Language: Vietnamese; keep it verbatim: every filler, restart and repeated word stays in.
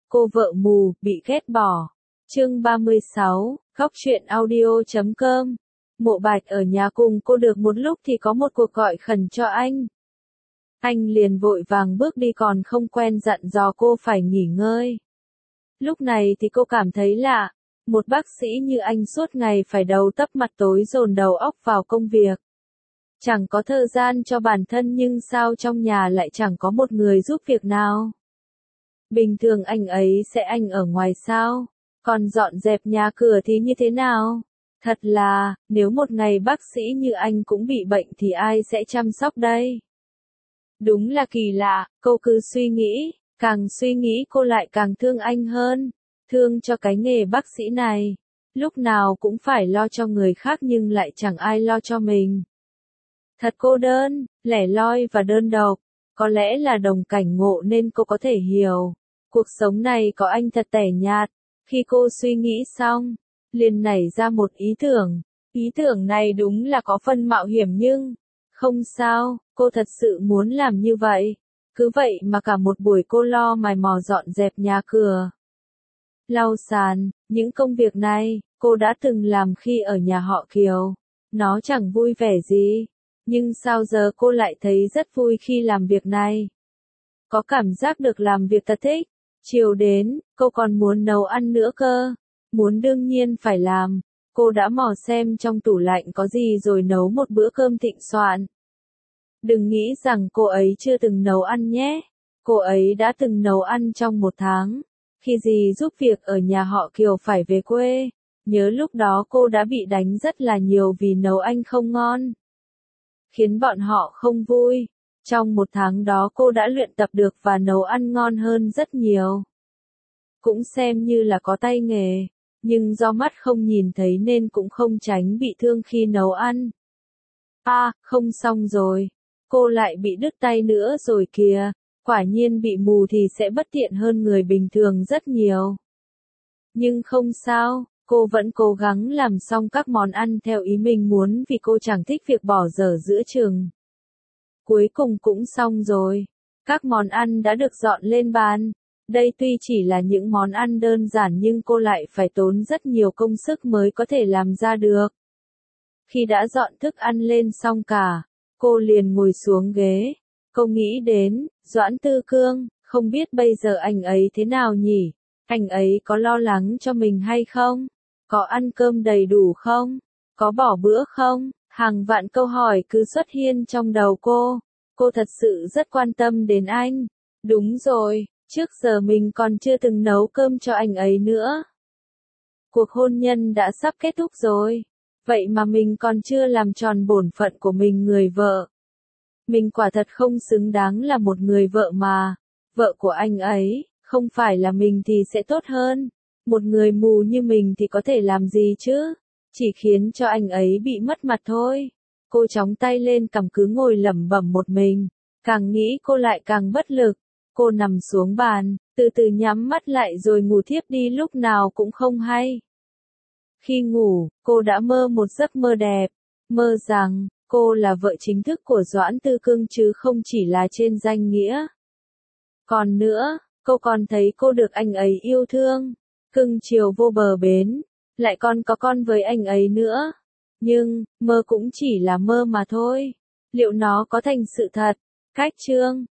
Cô vợ mù, bị ghét bỏ. Chương ba mươi sáu, Góc truyện audio chấm com. Mộ Bạch ở nhà cùng cô được một lúc thì có một cuộc gọi khẩn cho anh. Anh liền vội vàng bước đi còn không quen dặn dò cô phải nghỉ ngơi. Lúc này thì cô cảm thấy lạ, một bác sĩ như anh suốt ngày phải đầu tấp mặt tối dồn đầu óc vào công việc. Chẳng có thời gian cho bản thân nhưng sao trong nhà lại chẳng có một người giúp việc nào. Bình thường anh ấy sẽ anh ở ngoài sao, còn dọn dẹp nhà cửa thì như thế nào? Thật là, nếu một ngày bác sĩ như anh cũng bị bệnh thì ai sẽ chăm sóc đây? Đúng là kỳ lạ, cô cứ suy nghĩ, càng suy nghĩ cô lại càng thương anh hơn, thương cho cái nghề bác sĩ này. Lúc nào cũng phải lo cho người khác nhưng lại chẳng ai lo cho mình. Thật cô đơn, lẻ loi và đơn độc, có lẽ là đồng cảnh ngộ nên cô có thể hiểu. Cuộc sống này có anh thật tẻ nhạt. Khi cô suy nghĩ xong, liền nảy ra một ý tưởng. Ý tưởng này đúng là có phần mạo hiểm nhưng, không sao, cô thật sự muốn làm như vậy. Cứ vậy mà cả một buổi cô lo mày mò dọn dẹp nhà cửa, lau sàn, những công việc này, cô đã từng làm khi ở nhà họ Kiều. Nó chẳng vui vẻ gì, nhưng sao giờ cô lại thấy rất vui khi làm việc này. Có cảm giác được làm việc thật thích. Chiều đến, cô còn muốn nấu ăn nữa cơ. Muốn đương nhiên phải làm. Cô đã mò xem trong tủ lạnh có gì rồi nấu một bữa cơm thịnh soạn. Đừng nghĩ rằng cô ấy chưa từng nấu ăn nhé. Cô ấy đã từng nấu ăn trong một tháng. Khi dì giúp việc ở nhà họ Kiều phải về quê. Nhớ lúc đó cô đã bị đánh rất là nhiều vì nấu ăn không ngon, khiến bọn họ không vui. Trong một tháng đó cô đã luyện tập được và nấu ăn ngon hơn rất nhiều. Cũng xem như là có tay nghề, nhưng do mắt không nhìn thấy nên cũng không tránh bị thương khi nấu ăn. À, không xong rồi. Cô lại bị đứt tay nữa rồi kìa. Quả nhiên bị mù thì sẽ bất tiện hơn người bình thường rất nhiều. Nhưng không sao, cô vẫn cố gắng làm xong các món ăn theo ý mình muốn vì cô chẳng thích việc bỏ dở giữa chừng. Cuối cùng cũng xong rồi. Các món ăn đã được dọn lên bàn. Đây tuy chỉ là những món ăn đơn giản nhưng cô lại phải tốn rất nhiều công sức mới có thể làm ra được. Khi đã dọn thức ăn lên xong cả, cô liền ngồi xuống ghế. Cô nghĩ đến Doãn Tư Cương, không biết bây giờ anh ấy thế nào nhỉ? Anh ấy có lo lắng cho mình hay không? Có ăn cơm đầy đủ không? Có bỏ bữa không? Hàng vạn câu hỏi cứ xuất hiện trong đầu cô. Cô thật sự rất quan tâm đến anh. Đúng rồi, trước giờ mình còn chưa từng nấu cơm cho anh ấy nữa. Cuộc hôn nhân đã sắp kết thúc rồi. Vậy mà mình còn chưa làm tròn bổn phận của mình người vợ. Mình quả thật không xứng đáng là một người vợ mà. Vợ của anh ấy, không phải là mình thì sẽ tốt hơn. Một người mù như mình thì có thể làm gì chứ? Chỉ khiến cho anh ấy bị mất mặt thôi. Cô chóng tay lên cằm cứ ngồi lẩm bẩm một mình. Càng nghĩ cô lại càng bất lực. Cô nằm xuống bàn, từ từ nhắm mắt lại rồi ngủ thiếp đi lúc nào cũng không hay. Khi ngủ, cô đã mơ một giấc mơ đẹp. Mơ rằng, cô là vợ chính thức của Doãn Tư Cương chứ không chỉ là trên danh nghĩa. Còn nữa, cô còn thấy cô được anh ấy yêu thương, cưng chiều vô bờ bến, lại còn có con với anh ấy nữa. Nhưng, mơ cũng chỉ là mơ mà thôi. Liệu nó có thành sự thật? Cách chương